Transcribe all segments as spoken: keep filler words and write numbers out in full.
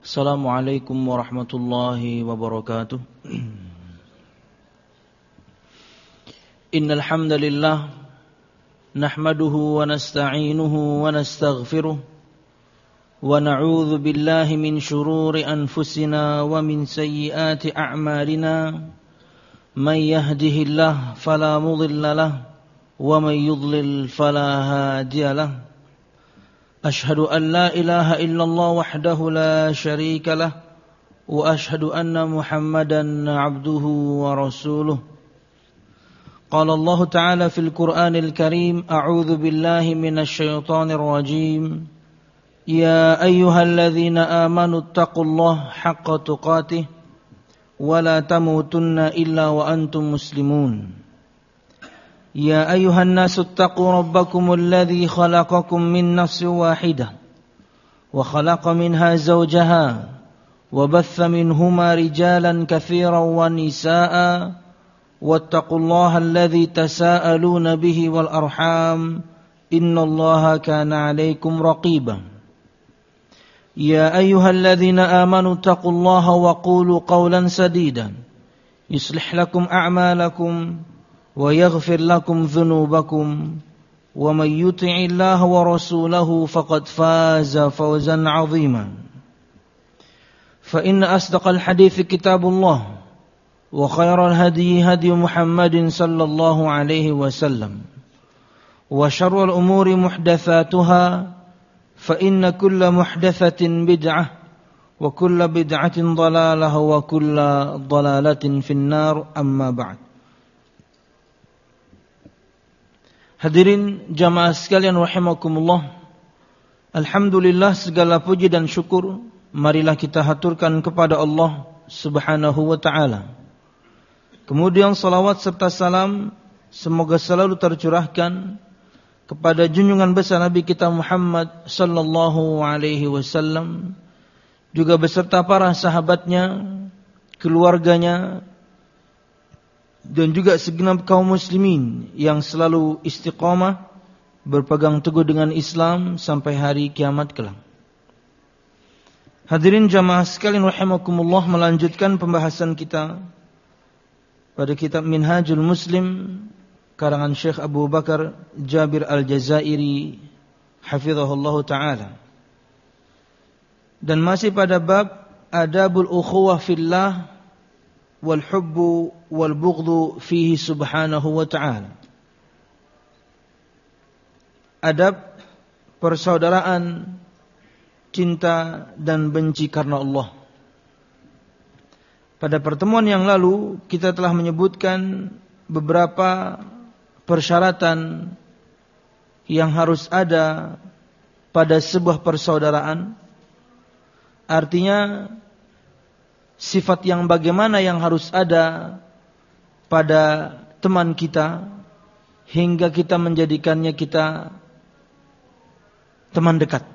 Assalamualaikum warahmatullahi wabarakatuh. Innal hamdalillah nahmaduhu wa nasta'inuhu wa nastaghfiruh wa na'udzu billahi min shururi anfusina wa min sayyiati a'malina. Man yahdihillahu fala mudilla lahu wa man yudlil fala hadiya lahu. أشهد أن لا إله إلا الله وحده لا شريك له وأشهد أن محمدا عبده ورسوله. قال الله تعالى في القرآن الكريم: أعوذ بالله من الشيطان الرجيم. يا أيها الذين آمنوا اتقوا الله حق تقاته ولا تموتن إلا وأنتم مسلمون. يا أيها الناس اتقوا ربكم الذي خلقكم من نفس واحدة وخلق منها زوجها وبث منهما رجالا كثيرا ونساء واتقوا الله الذي تساءلون به والأرحام إن الله كان عليكم رقيبا. يا أيها الذين آمنوا اتقوا الله وقولوا قولا سديدا يصلح لكم أعمالكم ويغفر لكم ذنوبكم ومن يطع الله ورسوله فقد فاز فوزا عظيما. فإن أصدق الحديث كتاب الله وخير الهدي هدي محمد صلى الله عليه وسلم وشر الأمور محدثاتها فإن كل محدثة بدعة وكل بدعة ضلالة وكل ضلالة في النار. أما بعد. Hadirin jamaah sekalian rahimakumullah. Alhamdulillah, segala puji dan syukur marilah kita haturkan kepada Allah Subhanahu wa taala. Kemudian salawat serta salam semoga selalu tercurahkan kepada junjungan besar Nabi kita Muhammad sallallahu alaihi wasallam, juga beserta para sahabatnya, keluarganya, dan juga segenap kaum muslimin yang selalu istiqamah berpegang teguh dengan Islam sampai hari kiamat kelak. Hadirin jamaah sekalian rahimakumullah, melanjutkan pembahasan kita pada kitab Minhajul Muslim karangan Syekh Abu Bakar Jabir Al-Jazairi hafizahullah ta'ala, dan masih pada bab adabul ukhuwah fillah wal hubbu wal bughdhu fihi subhanahu wa ta'ala. Adab persaudaraan, cinta dan benci karena Allah. Pada pertemuan yang lalu kita telah menyebutkan beberapa persyaratan yang harus ada pada sebuah persaudaraan. Artinya sifat yang bagaimana yang harus ada pada teman kita hingga kita menjadikannya kita teman dekat.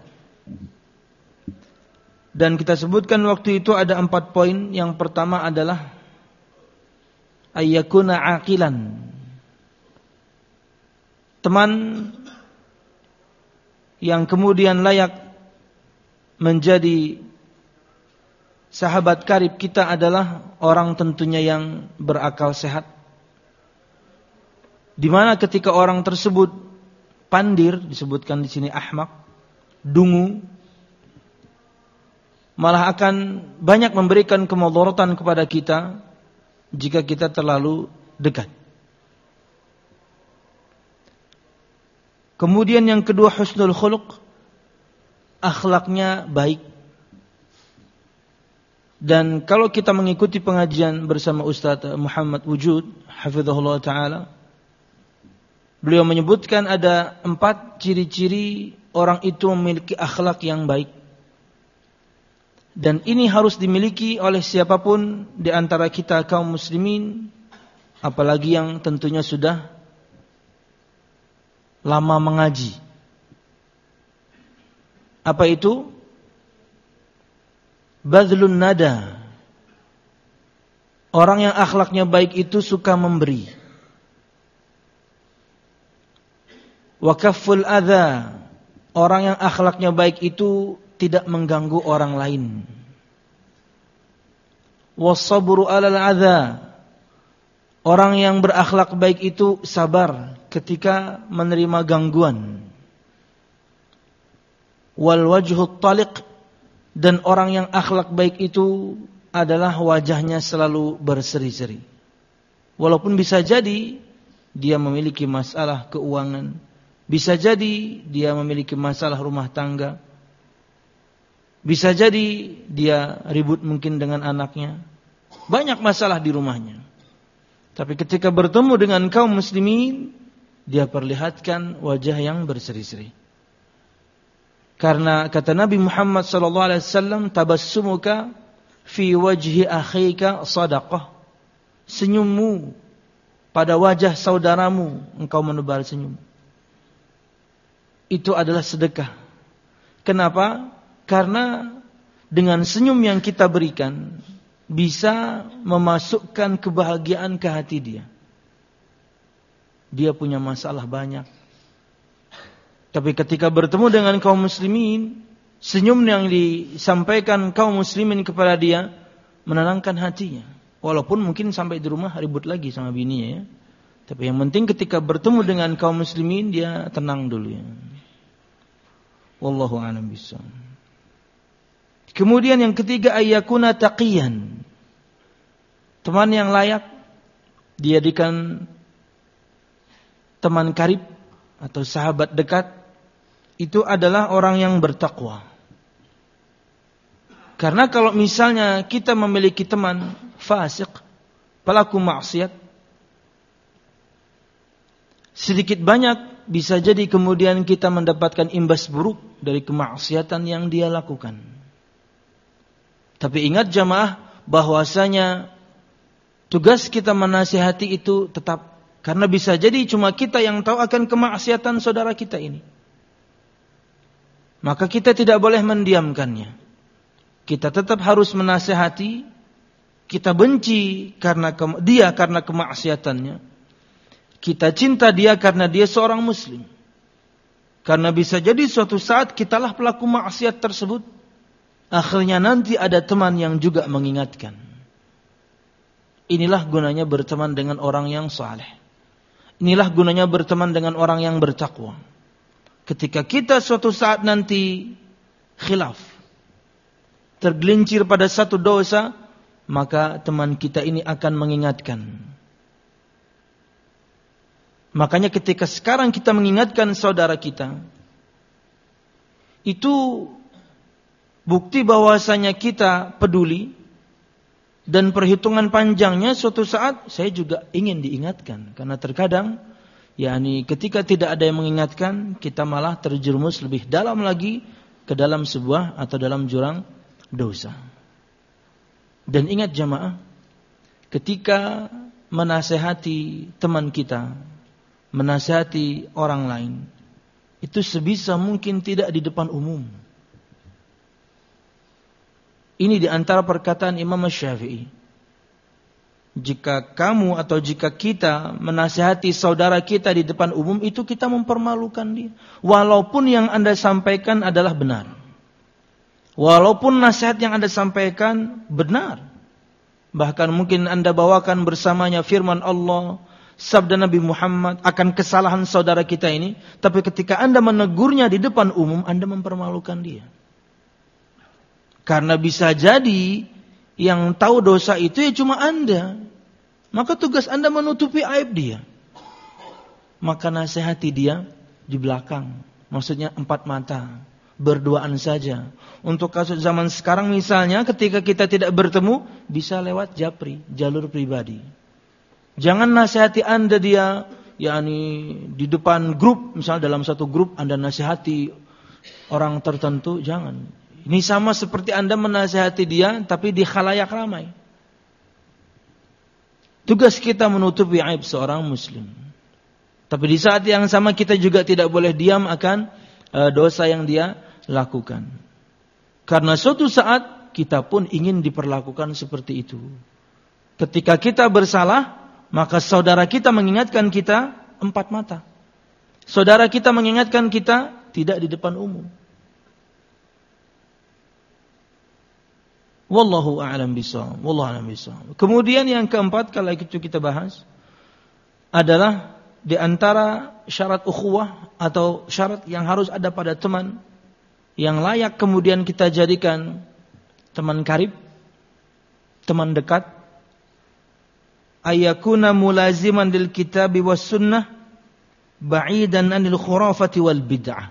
Dan kita sebutkan waktu itu ada empat poin. Yang pertama adalah ayyakuna aqilan. Teman yang kemudian layak menjadi sahabat karib kita adalah orang tentunya yang berakal sehat. Di mana ketika orang tersebut pandir, disebutkan di sini ahmak, dungu, malah akan banyak memberikan kemudaratan kepada kita jika kita terlalu dekat. Kemudian yang kedua, husnul khuluq, akhlaknya baik. Dan kalau kita mengikuti pengajian bersama Ustaz Muhammad Wujud hafizahullah ta'ala, beliau menyebutkan ada empat ciri-ciri orang itu memiliki akhlak yang baik. Dan ini harus dimiliki oleh siapapun di antara kita kaum muslimin, apalagi yang tentunya sudah lama mengaji. Apa itu? Badlun nada. Orang yang akhlaknya baik itu suka memberi. Wa kafful adza. Orang yang akhlaknya baik itu tidak mengganggu orang lain. was-sabru 'alal 'adza. Orang yang berakhlak baik itu sabar ketika menerima gangguan. Wal wajhut taliq, dan orang yang akhlak baik itu adalah wajahnya selalu berseri-seri. Walaupun bisa jadi dia memiliki masalah keuangan, bisa jadi dia memiliki masalah rumah tangga, bisa jadi dia ribut mungkin dengan anaknya, banyak masalah di rumahnya. Tapi ketika bertemu dengan kaum muslimin, dia perlihatkan wajah yang berseri-seri. Karena kata Nabi Muhammad sallallahu alaihi wasallam, tabassumuka fi wajhi akhika sadaqah. Senyummu pada wajah saudaramu, engkau menebar senyum, itu adalah sedekah. Kenapa? Karena dengan senyum yang kita berikan bisa memasukkan kebahagiaan ke hati dia. Dia punya masalah banyak, tapi ketika bertemu dengan kaum muslimin, senyum yang disampaikan kaum muslimin kepada dia menenangkan hatinya. Walaupun mungkin sampai di rumah ribut lagi sama bininya ya, tapi yang penting ketika bertemu dengan kaum muslimin dia tenang dulu ya. Wallahu a'lam bishawab. Kemudian yang ketiga, ayyakuna taqiyan. Teman yang layak dijadikan teman karib atau sahabat dekat itu adalah orang yang bertakwa. Karena kalau misalnya kita memiliki teman fasik, pelaku maksiat, sedikit banyak bisa jadi kemudian kita mendapatkan imbas buruk dari kemaksiatan yang dia lakukan. Tapi ingat jamaah, bahwasanya tugas kita menasihati itu tetap, karena bisa jadi cuma kita yang tahu akan kemaksiatan saudara kita ini. Maka kita tidak boleh mendiamkannya. Kita tetap harus menasihati. Kita benci karena ke- dia karena kemaksiatannya. Kita cinta dia karena dia seorang muslim. Karena bisa jadi suatu saat kitalah pelaku maksiat tersebut. Akhirnya nanti ada teman yang juga mengingatkan. Inilah gunanya berteman dengan orang yang saleh. Inilah gunanya berteman dengan orang yang bertakwa. Ketika kita suatu saat nanti khilaf, tergelincir pada satu dosa, maka teman kita ini akan mengingatkan. Makanya ketika sekarang kita mengingatkan saudara kita, itu bukti bahwasanya kita peduli, dan perhitungan panjangnya suatu saat saya juga ingin diingatkan. Karena terkadang yakni ketika tidak ada yang mengingatkan, kita malah terjerumus lebih dalam lagi ke dalam sebuah atau dalam jurang dosa. Dan ingat jamaah, ketika menasehati teman kita, menasehati orang lain, itu sebisa mungkin tidak di depan umum. Ini di antara perkataan Imam Syafi'i. Jika kamu atau jika kita menasihati saudara kita di depan umum, itu kita mempermalukan dia. Walaupun yang Anda sampaikan adalah benar. Walaupun nasihat yang Anda sampaikan benar. Bahkan mungkin Anda bawakan bersamanya firman Allah, sabda Nabi Muhammad akan kesalahan saudara kita ini. Tapi ketika Anda menegurnya di depan umum, Anda mempermalukan dia. Karena bisa jadi yang tahu dosa itu ya cuma Anda. Maka tugas Anda menutupi aib dia. Maka nasihati dia di belakang. Maksudnya empat mata. Berduaan saja. Untuk kasus zaman sekarang misalnya, ketika kita tidak bertemu, bisa lewat japri, jalur pribadi. Jangan nasihati Anda dia, yakni di depan grup, misalnya dalam satu grup Anda nasihati orang tertentu, jangan. Ini sama seperti Anda menasihati dia, tapi di khalayak ramai. Tugas kita menutupi aib seorang muslim. Tapi di saat yang sama kita juga tidak boleh diam akan uh, dosa yang dia lakukan. Karena suatu saat kita pun ingin diperlakukan seperti itu. Ketika kita bersalah, maka saudara kita mengingatkan kita empat mata. Saudara kita mengingatkan kita tidak di depan umum. Wallahu a'lam bishawab. Wallahu a'lam bishawab. Kemudian yang keempat kalau itu kita bahas adalah di antara syarat ukhuwah atau syarat yang harus ada pada teman yang layak kemudian kita jadikan teman karib, teman dekat, ayakuna mulaziman lil kitabi was sunnah ba'idan anil khurafati wal bid'ah.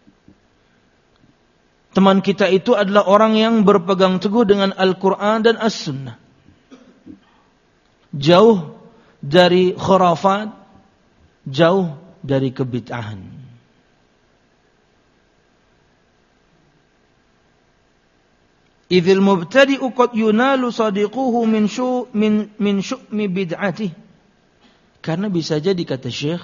Teman kita itu adalah orang yang berpegang teguh dengan Al-Quran dan As-Sunnah. Jauh dari khurafat, jauh dari kebid'ahan. Idzil mubtadi'u qad yunalu sadiquhu min syu min min syu'mi bid'atih. Karena bisa jadi kata Syekh,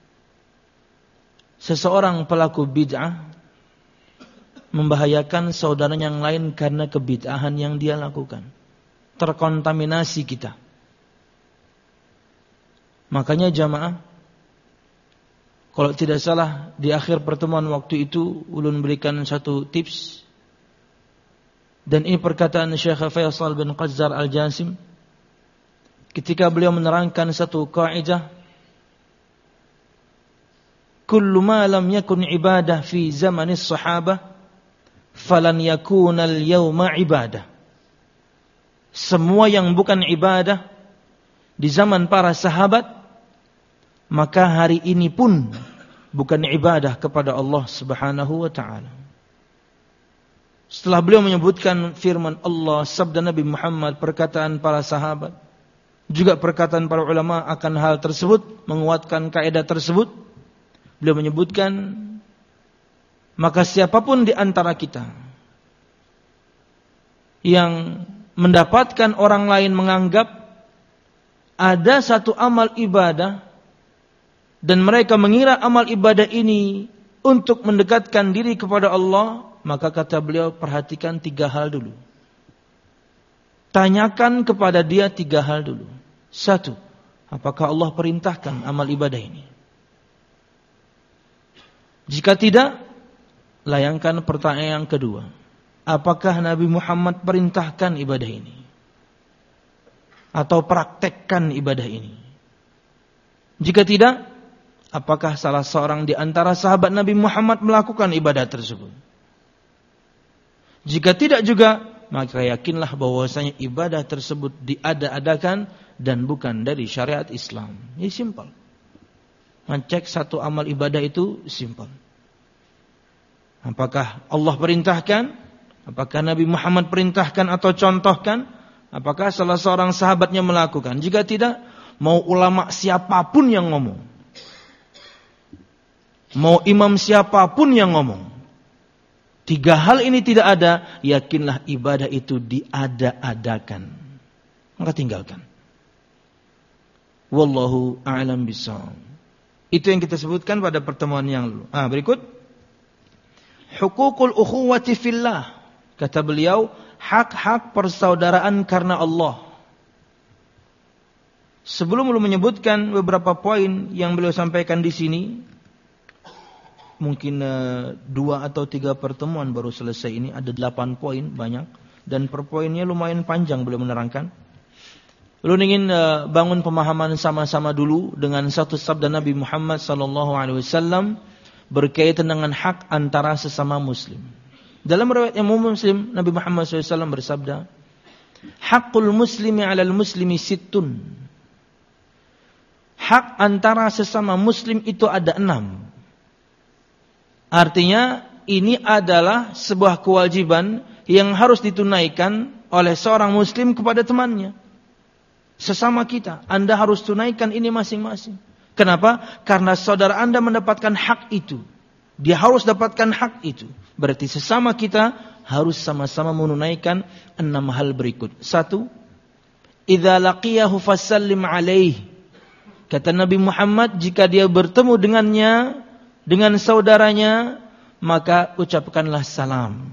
seseorang pelaku bid'ah membahayakan saudara yang lain karena kebid'ahan yang dia lakukan. Terkontaminasi kita. Makanya jamaah, kalau tidak salah di akhir pertemuan waktu itu ulun berikan satu tips. Dan ini perkataan Syekh Faisal bin Qazzar Al-Jasim ketika beliau menerangkan satu kaidah, kullu ma lam yakun ibadah fi zamanis sahabah falan yakunal yawma ibadah. Semua yang bukan ibadah di zaman para sahabat, maka hari ini pun bukan ibadah kepada Allah Subhanahu wa taala. Setelah beliau menyebutkan firman Allah, sabda Nabi Muhammad, perkataan para sahabat, juga perkataan para ulama akan hal tersebut, menguatkan kaidah tersebut, beliau menyebutkan, maka siapapun di antara kita yang mendapatkan orang lain menganggap ada satu amal ibadah dan mereka mengira amal ibadah ini untuk mendekatkan diri kepada Allah, maka kata beliau, perhatikan tiga hal dulu. Tanyakan kepada dia tiga hal dulu. Satu, apakah Allah perintahkan amal ibadah ini? Jika tidak, layangkan pertanyaan yang kedua. Apakah Nabi Muhammad perintahkan ibadah ini? Atau praktekkan ibadah ini? Jika tidak, apakah salah seorang di antara sahabat Nabi Muhammad melakukan ibadah tersebut? Jika tidak juga, maka yakinlah bahwasanya ibadah tersebut diada-adakan dan bukan dari syariat Islam. Ini simpel. Ngecek satu amal ibadah itu simpel. Apakah Allah perintahkan? Apakah Nabi Muhammad perintahkan atau contohkan? Apakah salah seorang sahabatnya melakukan? Jika tidak, mau ulama siapapun yang ngomong, mau imam siapapun yang ngomong, tiga hal ini tidak ada, yakinlah ibadah itu diada-adakan. Maka tinggalkan. Wallahu a'lam bishawab. Itu yang kita sebutkan pada pertemuan yang lalu. Ah, berikut. Hukukul ukhuwati fillah. Kata beliau, hak-hak persaudaraan karena Allah. Sebelum beliau menyebutkan beberapa poin yang beliau sampaikan di sini, mungkin uh, dua atau tiga pertemuan baru selesai ini, ada delapan poin, banyak, dan per poinnya lumayan panjang beliau menerangkan. Beliau ingin uh, bangun pemahaman sama-sama dulu dengan satu sabda Nabi Muhammad sallallahu alaihi wasallam berkaitan dengan hak antara sesama muslim. Dalam riwayat yang Muslim, Nabi Muhammad sallallahu alaihi wasallam bersabda, "Haqqul muslimi 'alal muslimi sittun." Hak antara sesama muslim itu ada enam. Artinya ini adalah sebuah kewajiban yang harus ditunaikan oleh seorang muslim kepada temannya. Sesama kita, Anda harus tunaikan ini masing-masing. Kenapa? Karena saudara Anda mendapatkan hak itu. Dia harus dapatkan hak itu. Berarti sesama kita harus sama-sama menunaikan enam hal berikut. Satu, idza laqiyahu fasallim alaihi. Kata Nabi Muhammad, jika dia bertemu dengannya, dengan saudaranya, maka ucapkanlah salam.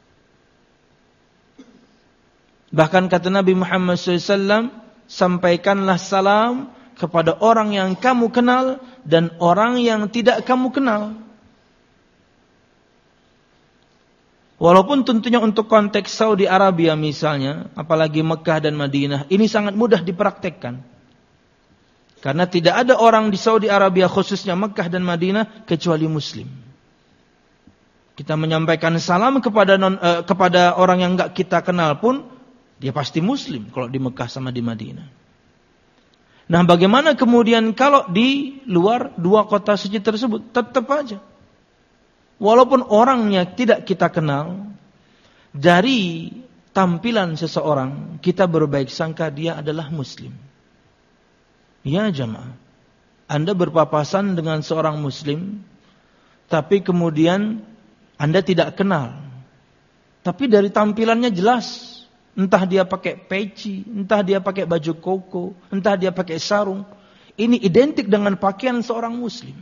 Bahkan kata Nabi Muhammad shallallahu alaihi wasallam, sampaikanlah salam kepada orang yang kamu kenal dan orang yang tidak kamu kenal. Walaupun tentunya untuk konteks Saudi Arabia misalnya, apalagi Mekah dan Madinah, ini sangat mudah dipraktekkan. Karena tidak ada orang di Saudi Arabia khususnya Mekah dan Madinah kecuali Muslim. Kita menyampaikan salam kepada non, eh, kepada orang yang enggak kita kenal pun, dia pasti Muslim kalau di Mekah sama di Madinah. Nah, bagaimana kemudian kalau di luar dua kota suci tersebut? Tetap aja. Walaupun orangnya tidak kita kenal, dari tampilan seseorang, kita berbaik sangka dia adalah Muslim. Ya jamaah, Anda berpapasan dengan seorang Muslim, tapi kemudian Anda tidak kenal. Tapi dari tampilannya jelas. Entah dia pakai peci, entah dia pakai baju koko, entah dia pakai sarung. Ini identik dengan pakaian seorang Muslim.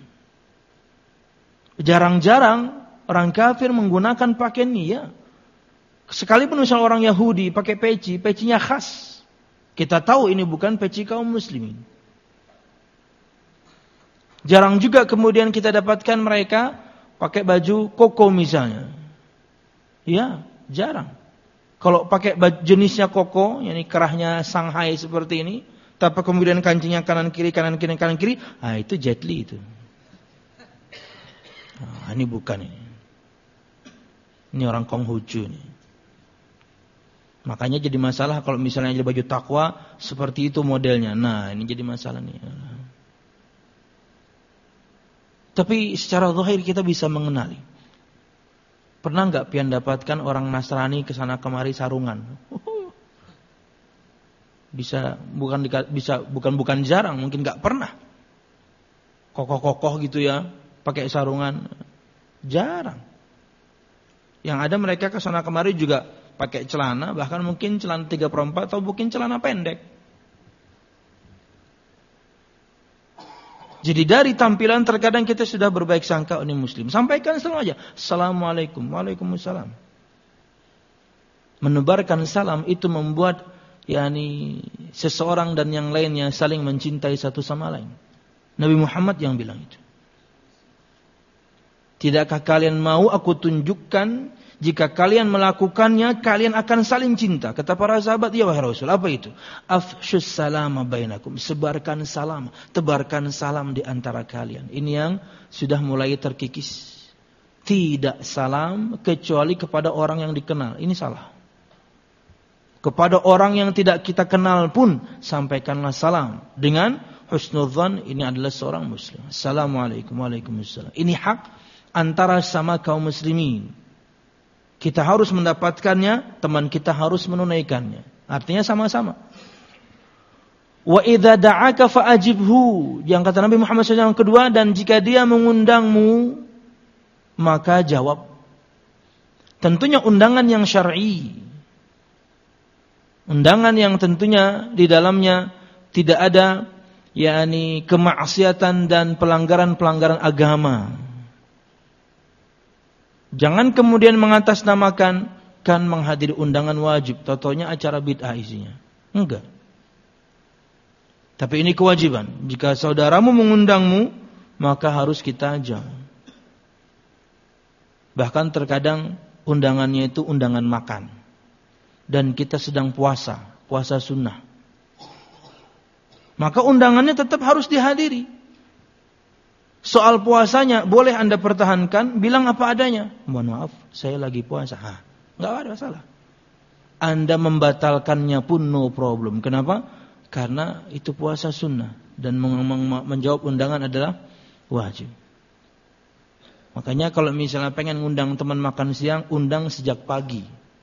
Jarang-jarang orang kafir menggunakan pakaian ini ya. Sekalipun misalnya orang Yahudi pakai peci, pecinya khas. Kita tahu ini bukan peci kaum muslimin. Jarang juga kemudian kita dapatkan mereka pakai baju koko misalnya. Ya, jarang. Kalau pakai baju jenisnya koko, yakni kerahnya Shanghai seperti ini, tapi kemudian kancingnya kanan kiri kanan kiri kanan kiri, ah itu Jet Li itu. Nah, ini bukan ini. Ini orang Konghucu ini. Makanya jadi masalah kalau misalnya jadi baju takwa seperti itu modelnya. Nah, ini jadi masalah nih. Tapi secara zahir kita bisa mengenali. Pernah enggak pian dapatkan orang Nasrani kesana kemari sarungan? Bisa bukan bisa bukan bukan jarang, mungkin enggak pernah. Kokoh-kokoh gitu ya, pakai sarungan. Jarang. Yang ada mereka kesana kemari juga pakai celana, bahkan mungkin celana tiga per empat atau mungkin celana pendek. Jadi dari tampilan terkadang kita sudah berbaik sangka ini Muslim. Sampaikan selalu aja, Assalamualaikum, Waalaikumsalam. Menebarkan salam itu membuat yakni seseorang dan yang lainnya saling mencintai satu sama lain. Nabi Muhammad yang bilang itu. Tidakkah kalian mau aku tunjukkan jika kalian melakukannya kalian akan saling cinta? Kata para sahabat, ya wahai Rasul, apa itu? Afshus salama bainakum, sebarkan salam, tebarkan salam di antara kalian. Ini yang sudah mulai terkikis. Tidak salam kecuali kepada orang yang dikenal. Ini salah. Kepada orang yang tidak kita kenal pun sampaikanlah salam dengan husnudzan, ini adalah seorang muslim. Assalamualaikum, waalaikumsalam. Ini hak antara sama kaum muslimin. Kita harus mendapatkannya, teman kita harus menunaikannya. Artinya sama-sama. Wa idza da'aka fa'ajibhu. Yang kata Nabi Muhammad shallallahu alaihi wasallam yang kedua, dan jika dia mengundangmu, maka jawab. Tentunya undangan yang syar'i. Undangan yang tentunya di dalamnya tidak ada yakni kemaksiatan dan pelanggaran-pelanggaran agama. Jangan kemudian mengatasnamakan kan menghadiri undangan wajib, totonya acara bid'ah isinya. Enggak. Tapi ini kewajiban. Jika saudaramu mengundangmu, maka harus kita jawab. Bahkan terkadang undangannya itu undangan makan. Dan kita sedang puasa, puasa sunnah. Maka undangannya tetap harus dihadiri. Soal puasanya boleh Anda pertahankan, bilang apa adanya. Mohon maaf, saya lagi puasa. Hah, enggak ada masalah. Anda membatalkannya pun no problem. Kenapa? Karena itu puasa sunnah dan menjawab undangan adalah wajib. Makanya kalau misalnya pengen ngundang teman makan siang, undang sejak pagi.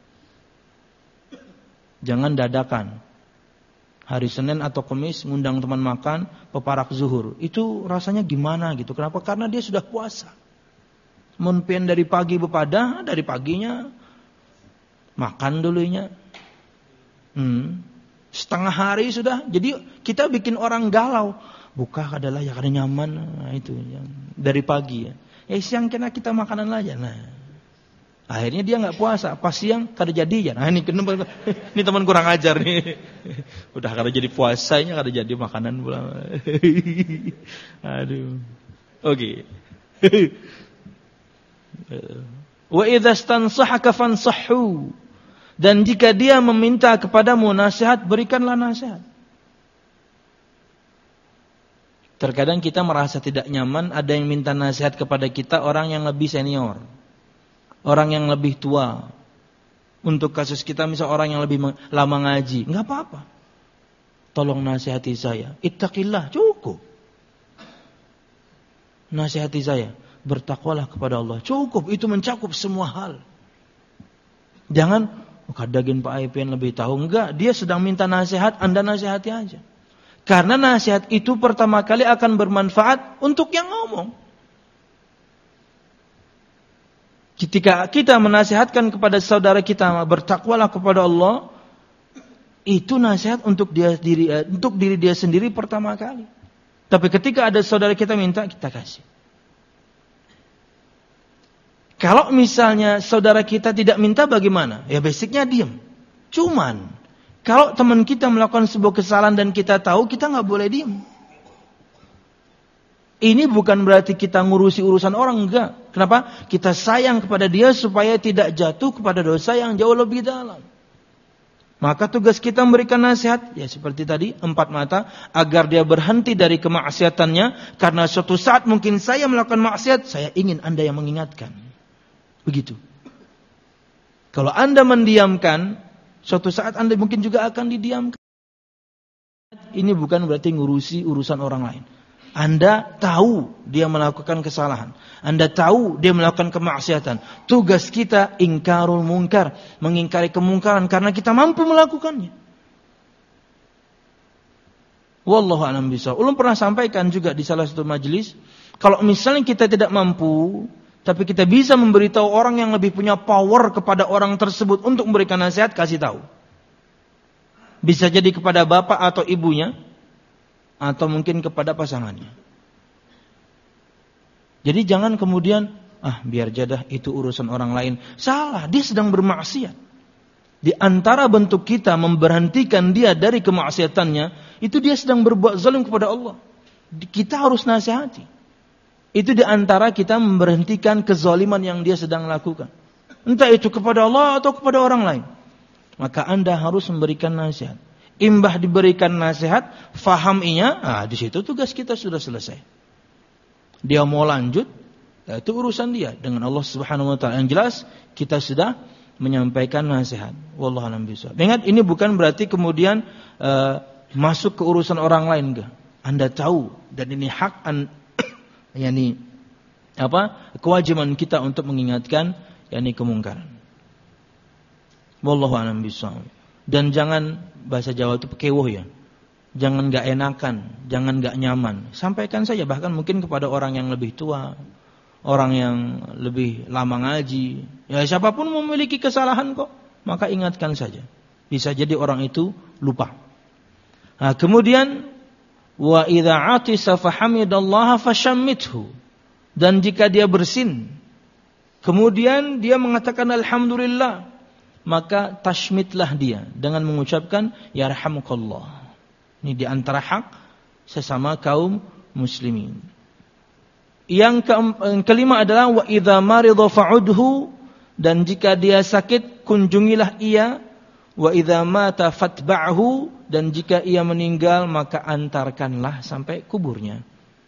Jangan dadakan. Hari Senin atau Kamis ngundang teman makan, peparak zuhur. Itu rasanya gimana gitu. Kenapa? Karena dia sudah puasa. Munpian dari pagi bepada, dari paginya makan dulunya. Hmm. Setengah hari sudah. Jadi kita bikin orang galau. Buka adalah ya karena nyaman. Nah, itu yang dari pagi ya. Ya siang kena kita makanan aja. Nah. Akhirnya dia enggak puasa, pas siang kada jadi ya. Nah ini kenapa ini teman kurang ajar nih. Udah kada jadi puasanya, kada jadi makanan pula. Aduh. Oke. Okay. Wa idza stansahaka fansahhu. Dan jika dia meminta kepadamu nasihat, berikanlah nasihat. Terkadang kita merasa tidak nyaman ada yang minta nasihat kepada kita orang yang lebih senior, orang yang lebih tua. Untuk kasus kita misal orang yang lebih lama ngaji, enggak apa-apa. Tolong nasihati saya. Ittaqillah, cukup. Nasihati saya, bertakwalah kepada Allah. Cukup, itu mencakup semua hal. Jangan kadagin Pak Aipin lebih tahu. Enggak, dia sedang minta nasihat, Anda nasihati aja. Karena nasihat itu pertama kali akan bermanfaat untuk yang ngomong. Ketika kita menasihatkan kepada saudara kita, bertakwalah kepada Allah, itu nasihat untuk dia diri untuk diri dia sendiri pertama kali. Tapi ketika ada saudara kita minta, kita kasih. Kalau misalnya saudara kita tidak minta bagaimana? Ya basicnya diam. Cuman kalau teman kita melakukan sebuah kesalahan dan kita tahu, kita nggak boleh diam. Ini bukan berarti kita ngurusi urusan orang, enggak. Kenapa? Kita sayang kepada dia supaya tidak jatuh kepada dosa yang jauh lebih dalam. Maka tugas kita memberikan nasihat, ya seperti tadi, empat mata, agar dia berhenti dari kemaksiatannya. Karena suatu saat mungkin saya melakukan maksiat, saya ingin Anda yang mengingatkan. Begitu. Kalau Anda mendiamkan, suatu saat Anda mungkin juga akan didiamkan. Ini bukan berarti ngurusi urusan orang lain. Anda tahu dia melakukan kesalahan. Anda tahu dia melakukan kemaksiatan. Tugas kita ingkarul mungkar, mengingkari kemungkaran karena kita mampu melakukannya. Wallahu a'lam bishawab. Ulun pernah sampaikan juga di salah satu majelis, kalau misalnya kita tidak mampu, tapi kita bisa memberitahu orang yang lebih punya power kepada orang tersebut untuk memberikan nasihat, kasih tahu. Bisa jadi kepada bapak atau ibunya, atau mungkin kepada pasangannya. Jadi jangan kemudian, ah biar jadah itu urusan orang lain. Salah, dia sedang bermaksiat. Di antara bentuk kita memberhentikan dia dari kemaksiatannya, itu dia sedang berbuat zalim kepada Allah. Kita harus nasihati. Itu di antara kita memberhentikan kezaliman yang dia sedang lakukan. Entah itu kepada Allah atau kepada orang lain. Maka Anda harus memberikan nasihat. Imbah diberikan nasihat, faham inya, nah di situ tugas kita sudah selesai. Dia mau lanjut, nah, itu urusan dia dengan Allah Subhanahu wa taala. Yang jelas kita sudah menyampaikan nasihat. Wallahu a'lam bishawab. Ingat, ini bukan berarti kemudian uh, masuk ke urusan orang lain, enggak. Anda tahu dan ini hak an yakni apa? Kewajiban kita untuk mengingatkan yakni kemungkaran. Wallahu a'lam bishawab. Dan jangan bahasa Jawa itu pekewoh ya. Jangan gak enakan, jangan gak nyaman. Sampaikan saja, bahkan mungkin kepada orang yang lebih tua, orang yang lebih lama ngaji. Ya siapapun memiliki kesalahan kok, maka ingatkan saja. Bisa jadi orang itu lupa. Nah, kemudian wa idza atisa fahamidallaha fashammithu. Dan jika dia bersin, kemudian dia mengatakan alhamdulillah, maka tashmitlah dia dengan mengucapkan yarhamukallah. Ini di antara hak sesama kaum muslimin. Yang kelima adalah wa idza marida fa'udhu, dan jika dia sakit kunjungilah ia. Wa idza mata fatba'hu, dan jika ia meninggal maka antarkanlah sampai kuburnya.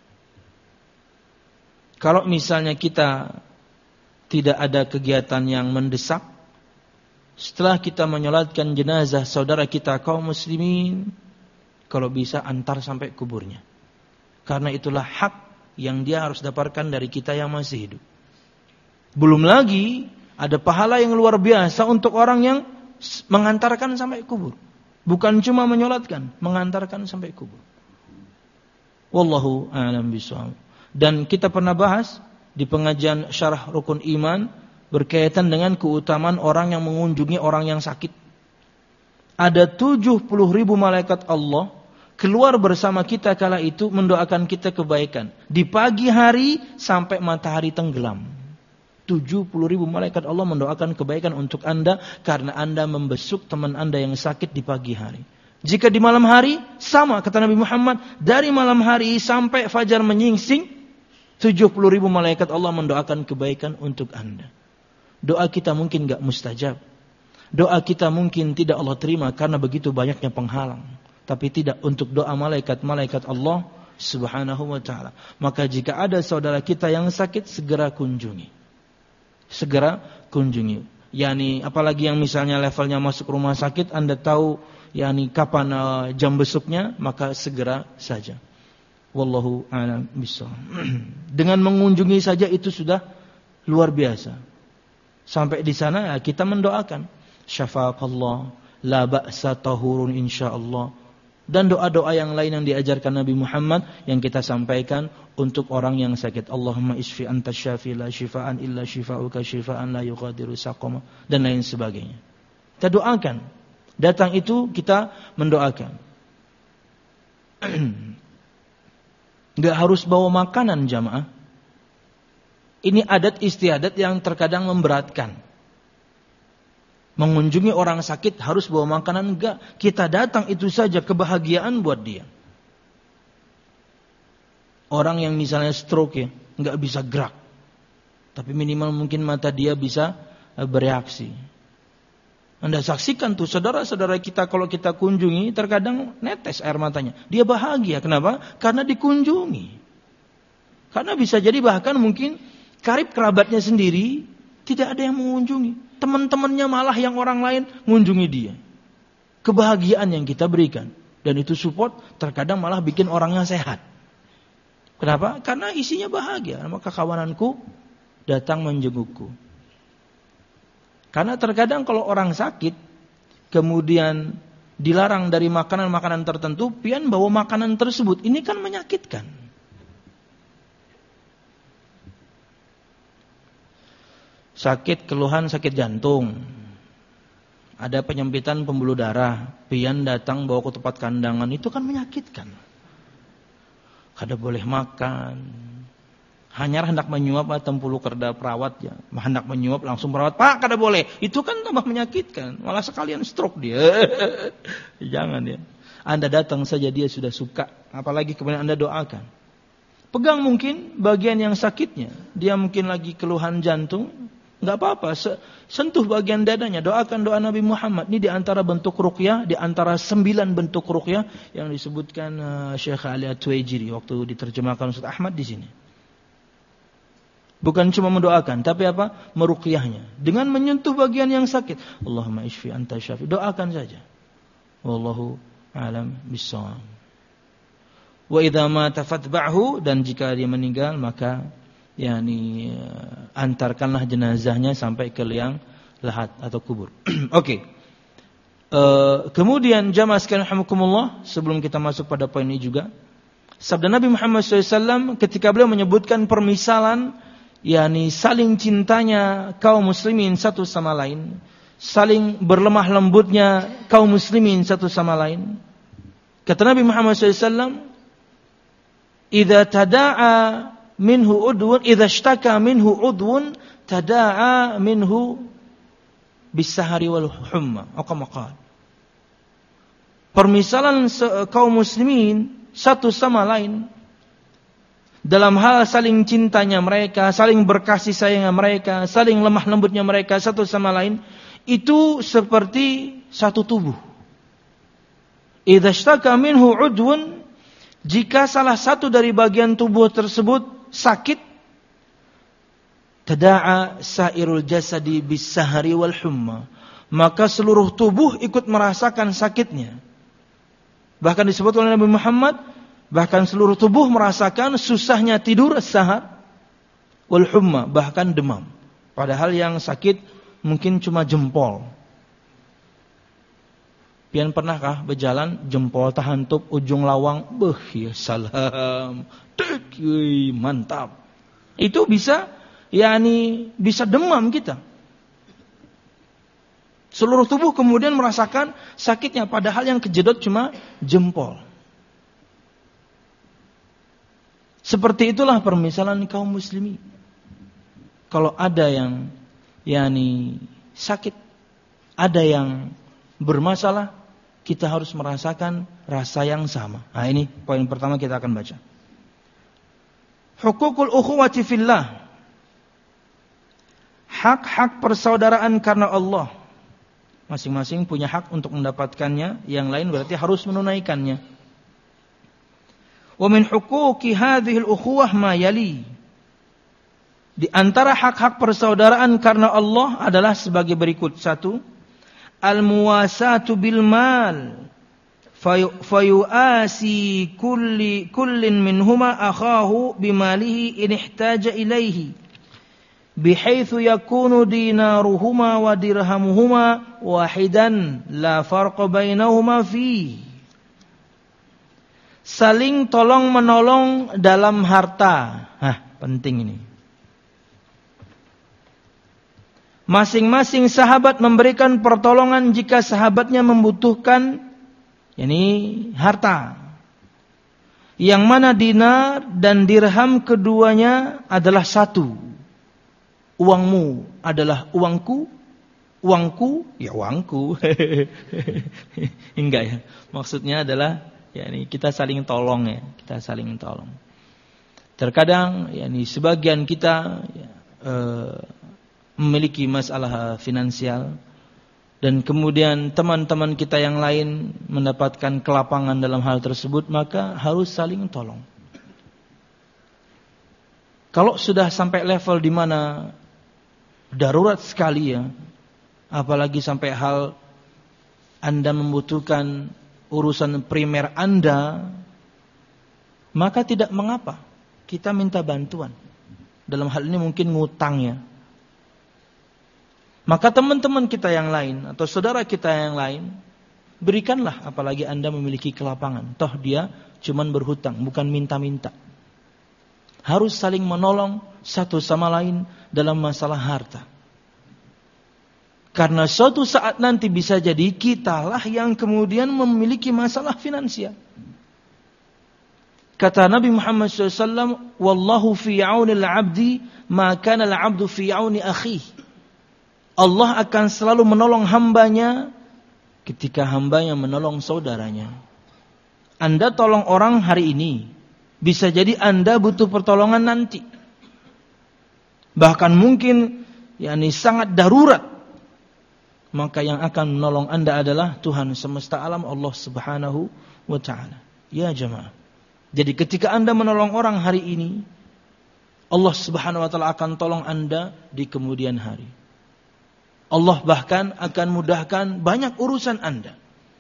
Kalau misalnya kita tidak ada kegiatan yang mendesak, setelah kita menyolatkan jenazah saudara kita kaum muslimin, kalau bisa antar sampai kuburnya. Karena itulah hak yang dia harus dapatkan dari kita yang masih hidup. Belum lagi ada pahala yang luar biasa untuk orang yang mengantarkan sampai kubur. Bukan cuma menyolatkan, mengantarkan sampai kubur. Wallahu a'lam bishawab. Dan kita pernah bahas di pengajian syarah rukun iman berkaitan dengan keutamaan orang yang mengunjungi orang yang sakit. Ada tujuh puluh ribu malaikat Allah keluar bersama kita kala itu mendoakan kita kebaikan. Di pagi hari sampai matahari tenggelam. tujuh puluh ribu malaikat Allah mendoakan kebaikan untuk Anda karena Anda membesuk teman Anda yang sakit di pagi hari. Jika di malam hari, sama kata Nabi Muhammad, dari malam hari sampai fajar menyingsing, tujuh puluh ribu malaikat Allah mendoakan kebaikan untuk Anda. Doa kita mungkin enggak mustajab. Doa kita mungkin tidak Allah terima karena begitu banyaknya penghalang. Tapi tidak untuk doa malaikat-malaikat Allah Subhanahu wa ta'ala. Maka jika ada saudara kita yang sakit, segera kunjungi. Segera kunjungi. Yani apalagi yang misalnya levelnya masuk rumah sakit, Anda tahu yani kapan uh, jam besuknya, maka segera saja. Wallahu a'lam bishawab. Dengan mengunjungi saja itu sudah luar biasa. Sampai di sana ya, kita mendoakan syafaqallah, la ba'sa tahurun insyaallah. Dan doa-doa yang lain yang diajarkan Nabi Muhammad yang kita sampaikan untuk orang yang sakit. Allahumma isfi anta syafi la shifaan illa shifauka shifaan la yughadiru saqama, dan lain sebagainya. Kita doakan. Datang itu kita mendoakan. Enggak harus bawa makanan jamaah. Ini adat istiadat yang terkadang memberatkan. Mengunjungi orang sakit harus bawa makanan, enggak. Kita datang itu saja kebahagiaan buat dia. Orang yang misalnya stroke ya, enggak bisa gerak. Tapi minimal mungkin mata dia bisa bereaksi. Anda saksikan tuh saudara-saudara kita kalau kita kunjungi terkadang netes air matanya. Dia bahagia. Kenapa? Karena dikunjungi. Karena bisa jadi bahkan mungkin karib kerabatnya sendiri tidak ada yang mengunjungi. Teman-temannya malah yang orang lain mengunjungi dia. Kebahagiaan yang kita berikan. Dan itu support terkadang malah bikin orangnya sehat. Kenapa? Karena isinya bahagia. Maka kawananku datang menjengukku. Karena terkadang kalau orang sakit, kemudian dilarang dari makanan-makanan tertentu, pian bawa makanan tersebut. Ini kan menyakitkan. Sakit, keluhan sakit jantung, ada penyempitan pembuluh darah, pian datang bawa ke tempat kandangan, itu kan menyakitkan. Kada boleh makan, hanya hendak menyuap tempulu kerda perawat ya, hendak menyuap langsung perawat, Pak kada boleh, itu kan tambah menyakitkan, malah sekalian stroke dia. Jangan ya. Anda datang saja dia sudah suka, apalagi kemudian Anda doakan. Pegang mungkin bagian yang sakitnya, dia mungkin lagi keluhan jantung. Enggak apa-apa, sentuh bagian dadanya, doakan doa Nabi Muhammad. Ini di antara bentuk ruqyah, di antara sembilan bentuk ruqyah yang disebutkan uh, Syekh Ali At-Tuwaijiri waktu diterjemahkan Ustaz Ahmad di sini. Bukan cuma mendoakan, tapi apa? Meruqyahnya. Dengan menyentuh bagian yang sakit. Allahumma ishfi anta syafi. Doakan saja. Wallahu a'lam bissawab. Wa idza mata fatba'hu, dan jika dia meninggal maka yakni antarkanlah jenazahnya sampai ke liang lahat atau kubur. Oke. Okay. Uh, kemudian jamaah sekalian rahimakumullah, sebelum kita masuk pada poin ini juga, sabda Nabi Muhammad shallallahu alaihi wasallam ketika beliau menyebutkan permisalan yakni saling cintanya kaum muslimin satu sama lain, saling berlemah lembutnya kaum muslimin satu sama lain. Kata Nabi Muhammad shallallahu alaihi wasallam, "Idza tada'a minhu udwun idza ishtaka minhu udwun tada'a minhu bis-sahari wal humma." Aqamaqal. Permisalan kaum muslimin satu sama lain dalam hal saling cintanya mereka, saling berkasih sayangnya mereka, saling lemah lembutnya mereka satu sama lain, itu seperti satu tubuh. Idza ishtaka minhu udwun, jika salah satu dari bagian tubuh tersebut sakit, tada'a sairul jasadi bis-sahari wal humma, maka seluruh tubuh ikut merasakan sakitnya. Bahkan disebut oleh Nabi Muhammad, bahkan seluruh tubuh merasakan susahnya tidur sahar wal humma, bahkan demam. Padahal yang sakit mungkin cuma jempol. Pian pernahkah berjalan jempol tahantup ujung lawang, beuh ya salam. Dek, mantap. Itu bisa yakni bisa demam kita. Seluruh tubuh kemudian merasakan sakitnya padahal yang kejedot cuma jempol. Seperti itulah permisalan kaum muslimin. Kalau ada yang yakni sakit, ada yang bermasalah, kita harus merasakan rasa yang sama. Nah, ini poin pertama kita akan baca. Hukukul ukhuwati fillah. hak-hak persaudaraan karena Allah. Masing-masing punya hak untuk mendapatkannya, yang lain berarti harus menunaikannya. Wa min huquqi hadhihi al-ukhuwah ma yali. Di antara hak-hak persaudaraan karena Allah adalah sebagai berikut. Satu, al-muwasatu bil mal. Fayu'asi kulli kullin minhuma akhahu bimalihi in ihtaja ilaihi. Bihaitsu yakunu dinaruhuma wa dirhamuhuma wahidan la farqa bainahuma fi. Saling tolong menolong dalam harta. Hah, penting ini. Masing-masing sahabat memberikan pertolongan jika sahabatnya membutuhkan, yakni harta. Yang mana dinar dan dirham keduanya adalah satu. Uangmu adalah uangku, uangku ya uangku. Enggak ya. Maksudnya adalah yakni kita saling tolong ya, kita saling tolong. Terkadang yakni sebagian kita ya, eh, memiliki masalah finansial dan kemudian teman-teman kita yang lain mendapatkan kelapangan dalam hal tersebut, maka harus saling tolong. Kalau sudah sampai level di mana darurat sekali ya, apalagi sampai hal Anda membutuhkan urusan primer Anda, maka tidak mengapa kita minta bantuan. Dalam hal ini mungkin ngutang ya. Maka teman-teman kita yang lain atau saudara kita yang lain, berikanlah, apalagi Anda memiliki kelapangan. Toh dia cuman berhutang, bukan minta-minta. Harus saling menolong satu sama lain dalam masalah harta. Karena suatu saat nanti bisa jadi kitalah yang kemudian memiliki masalah finansial. Kata Nabi Muhammad shallallahu alaihi wasallam, "Wallahu fi 'auni al-'abdi ma kana al-'abdu fi 'auni akhihi." Allah akan selalu menolong hambanya ketika hambanya menolong saudaranya. Anda tolong orang hari ini, bisa jadi Anda butuh pertolongan nanti. Bahkan mungkin yakni sangat darurat. Maka yang akan menolong Anda adalah Tuhan semesta alam, Allah Subhanahu wa taala. Ya jemaah. Jadi ketika Anda menolong orang hari ini, Allah Subhanahu wa taala akan tolong Anda di kemudian hari. Allah bahkan akan mudahkan banyak urusan Anda.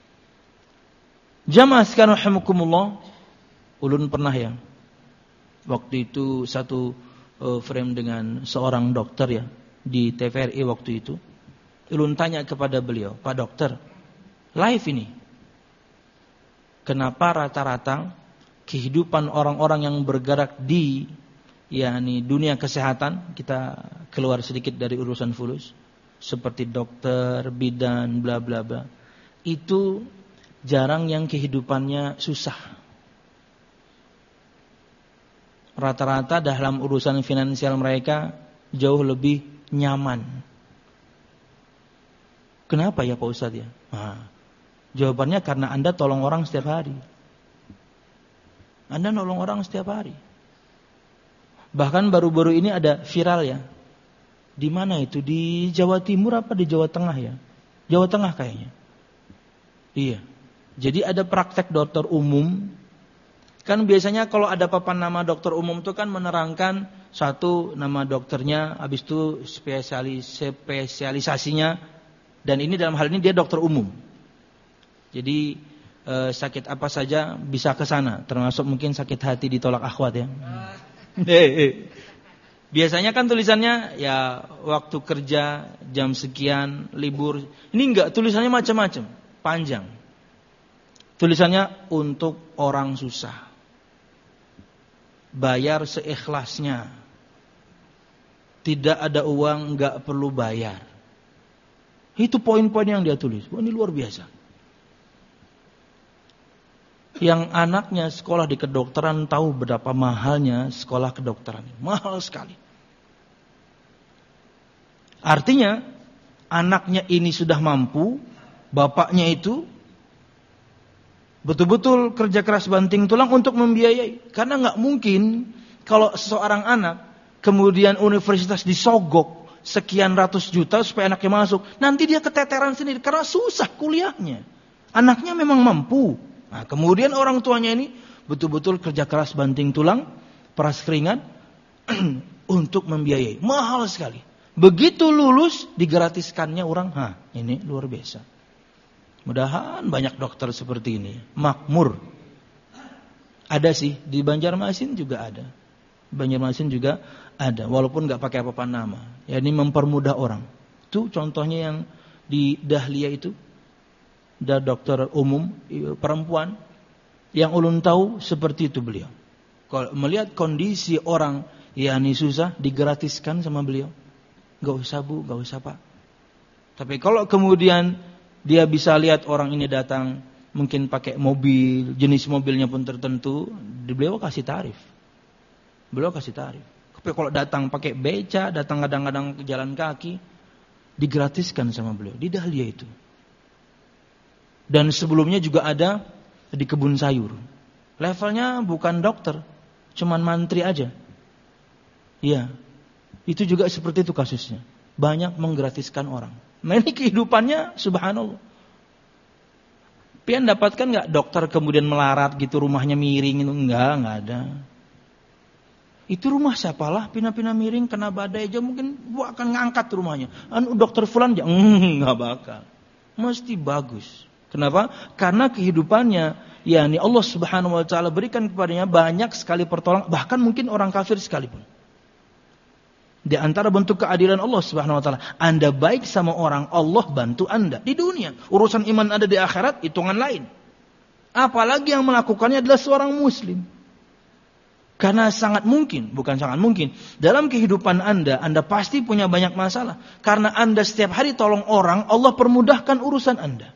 Jamaah sekalian rahimakumullah, ulun pernah ya, waktu itu satu uh, frame dengan seorang dokter ya di T V R I waktu itu. Ulun tanya kepada beliau, Pak Dokter, live ini, kenapa rata-rata kehidupan orang-orang yang bergerak di yakni dunia kesehatan, kita keluar sedikit dari urusan fulus, seperti dokter, bidan, bla bla bla, itu jarang yang kehidupannya susah. Rata-rata dalam urusan finansial mereka jauh lebih nyaman. Kenapa ya Pak Ustadz ya? Nah, jawabannya karena Anda tolong orang setiap hari. Anda nolong orang setiap hari. Bahkan baru-baru ini ada viral ya. Di mana itu? Di Jawa Timur apa di Jawa Tengah ya? Jawa Tengah kayaknya. Iya. Jadi ada praktek dokter umum. Kan biasanya kalau ada papan nama dokter umum itu kan menerangkan satu nama dokternya, habis itu spesialis spesialisasinya, dan ini dalam hal ini dia dokter umum. Jadi eh, sakit apa saja bisa ke sana, termasuk mungkin sakit hati ditolak akhwat ya. Biasanya kan tulisannya ya waktu kerja jam sekian, libur. Ini enggak, tulisannya macam-macam, panjang. Tulisannya untuk orang susah. Bayar seikhlasnya. Tidak ada uang, enggak perlu bayar. Itu poin-poin yang dia tulis. Wah, ini luar biasa. Yang anaknya sekolah di kedokteran tahu berapa mahalnya sekolah kedokteran. Mahal sekali. Artinya anaknya ini sudah mampu, bapaknya itu betul-betul kerja keras banting tulang untuk membiayai. Karena nggak mungkin kalau seseorang anak kemudian universitas disogok sekian ratus juta supaya anaknya masuk. Nanti dia keteteran sendiri karena susah kuliahnya. Anaknya memang mampu. Nah, kemudian orang tuanya ini betul-betul kerja keras banting tulang, peras keringat untuk membiayai. Mahal sekali. Begitu lulus digratiskannya orang. Hah, ini luar biasa. Mudahan banyak dokter seperti ini. Makmur. Ada sih di Banjarmasin juga ada. Banjarmasin juga ada, walaupun nggak pakai apa-apa nama. Ya, ini mempermudah orang. Itu contohnya yang di Dahlia itu, ada dokter umum perempuan yang ulun tahu seperti itu beliau. Kalau melihat kondisi orang yang susah, digratiskan sama beliau. Nggak usah bu, nggak usah pak. Tapi kalau kemudian dia bisa lihat orang ini datang, mungkin pakai mobil, jenis mobilnya pun tertentu, beliau kasih tarif. Beliau kasih tarif. Tapi kalau datang pakai beca, datang kadang-kadang ke jalan kaki, digratiskan sama beliau. Di Dahlia itu. Dan sebelumnya juga ada di Kebun Sayur. Levelnya bukan dokter, cuman mantri aja. Iya. Itu juga seperti itu kasusnya. Banyak menggratiskan orang. Nah ini kehidupannya subhanallah. Pian dapatkan nggak dokter kemudian melarat gitu, rumahnya miring itu? Enggak, enggak ada. Itu rumah siapalah pina-pina miring kena badai aja mungkin gua akan ngangkat rumahnya. Anu dokter fulan aja enggak bakal. Mesti bagus. Kenapa? Karena kehidupannya yakni Allah Subhanahu wa taala berikan kepadanya banyak sekali pertolongan, bahkan mungkin orang kafir sekalipun. Di antara bentuk keadilan Allah Subhanahu wa taala, Anda baik sama orang, Allah bantu Anda di dunia. Urusan iman Anda di akhirat hitungan lain. Apalagi yang melakukannya adalah seorang muslim. Karena sangat mungkin, bukan sangat mungkin, dalam kehidupan Anda, Anda pasti punya banyak masalah. Karena Anda setiap hari tolong orang, Allah permudahkan urusan Anda.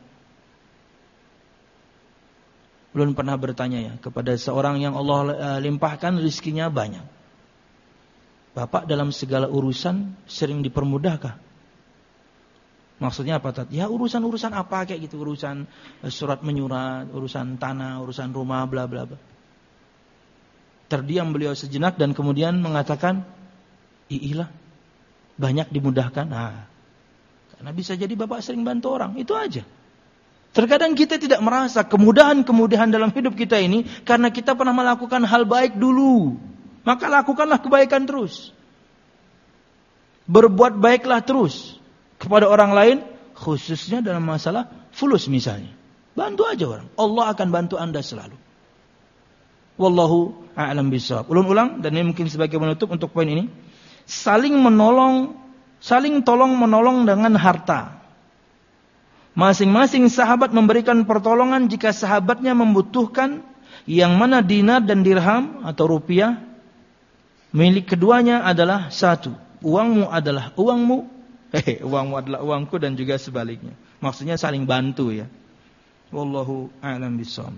Belum pernah bertanya ya, kepada seorang yang Allah limpahkan rizkinya banyak. Bapak dalam segala urusan sering dipermudahkah? Maksudnya apa Tat? Ya urusan-urusan apa kayak gitu, urusan surat menyurat, urusan tanah, urusan rumah, bla bla bla. Terdiam beliau sejenak dan kemudian mengatakan, iilah, banyak dimudahkan. Nah, karena bisa jadi Bapak sering bantu orang, itu aja. Terkadang kita tidak merasa kemudahan-kemudahan dalam hidup kita ini karena kita pernah melakukan hal baik dulu. Maka lakukanlah kebaikan terus. Berbuat baiklah terus kepada orang lain, khususnya dalam masalah fulus misalnya. Bantu aja orang, Allah akan bantu Anda selalu. Wallahu a'lam bishawab. Ulun-ulang dan ini mungkin sebagai penutup untuk poin ini. Saling menolong, saling tolong menolong dengan harta. Masing-masing sahabat memberikan pertolongan jika sahabatnya membutuhkan, yang mana dinar dan dirham atau rupiah milik keduanya adalah satu. Uangmu adalah uangmu, eh, uangmu adalah uangku dan juga sebaliknya. Maksudnya saling bantu ya. Wallahu a'lam bishawab.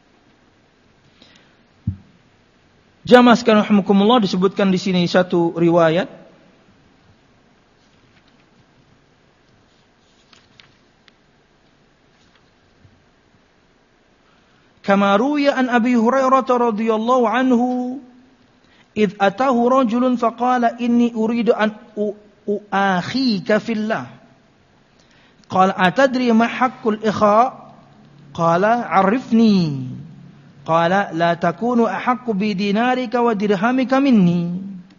Jamaah sekalian rahimakumullah, disebutkan di sini satu riwayat kama ruya an Abi Hurairah radhiyallahu anhu id atahu rajulun faqala inni uridu an uakhika fillah qala atadri ma haqqul ikha qala 'arifni qala la takunu ahaqqu bi dinarika wa dirhamika minni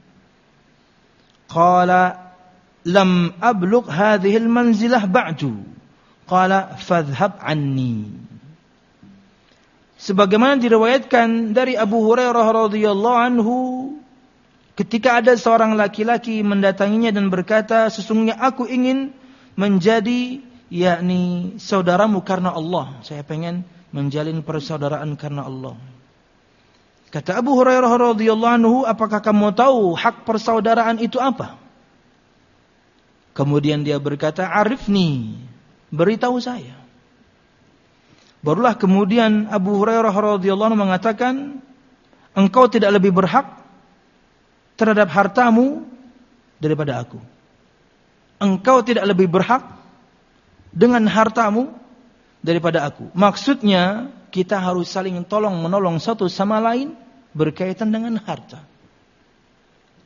qala lam ablugh hadhihi al manzilah ba'du qala fadhhab anni. Sebagaimana diriwayatkan dari Abu Hurairah radhiyallahu anhu, ketika ada seorang laki-laki mendatanginya dan berkata, sesungguhnya aku ingin menjadi yakni saudaramu karena Allah. Saya pengen menjalin persaudaraan karena Allah. Kata Abu Hurairah radhiyallahu anhu, apakah kamu tahu hak persaudaraan itu apa? Kemudian dia berkata, arifni, beritahu saya. Barulah kemudian Abu Hurairah radhiyallahu anhu mengatakan, engkau tidak lebih berhak terhadap hartamu daripada aku. Engkau tidak lebih berhak dengan hartamu daripada aku. Maksudnya kita harus saling tolong menolong satu sama lain berkaitan dengan harta.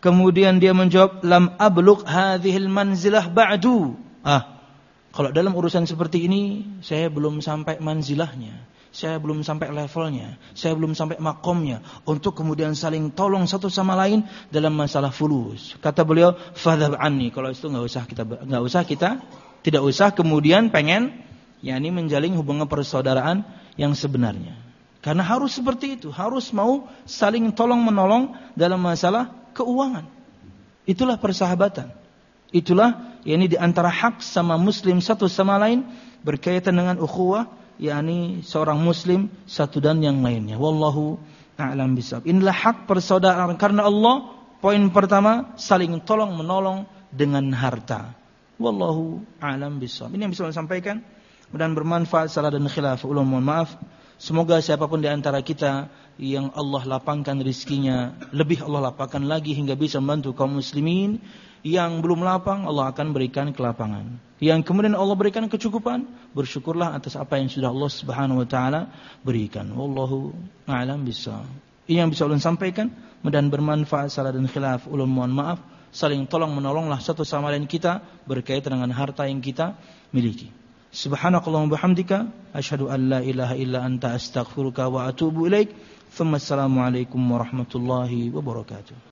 Kemudian dia menjawab, lam ablugh hadhil manzilah ba'du. Ah, kalau dalam urusan seperti ini, saya belum sampai manzilahnya. Saya belum sampai levelnya, saya belum sampai makomnya untuk kemudian saling tolong satu sama lain dalam masalah fulus. Kata beliau, fadhab anni. Kalau itu nggak usah kita, nggak usah kita, tidak usah kemudian pengen, yakni menjalin hubungan persaudaraan yang sebenarnya. Karena harus seperti itu, harus mau saling tolong menolong dalam masalah keuangan. Itulah persahabatan. Itulah yakni di antara hak sama Muslim satu sama lain berkaitan dengan ukhuwah. yakni seorang muslim satu dan yang lainnya. Wallahu a'lam bishawab. Inilah hak persaudaraan karena Allah. Poin pertama, saling tolong menolong dengan harta. Wallahu a'lam bishawab. Ini yang bisa saya sampaikan. Mudah-mudahan bermanfaat. Salah dan khilaf, ulang mohon maaf. Semoga siapapun di antara kita yang Allah lapangkan rizkinya, lebih Allah lapangkan lagi hingga bisa membantu kaum muslimin. Yang belum lapang, Allah akan berikan kelapangan. Yang kemudian Allah berikan kecukupan, bersyukurlah atas apa yang sudah Allah Subhanahu wa taala berikan. Wallahu a'lam bishawab. Ini yang bisa ulun sampaikan, mudah-mudahan bermanfaat. Salah dan khilaf, ulun mohon maaf. Saling tolong menolonglah satu sama lain kita berkaitan dengan harta yang kita miliki. Subhanakallahumma bihamdika asyhadu an la ilaha illa anta astaghfiruka wa atubu ilaik. Assalamualaikum warahmatullahi wabarakatuh.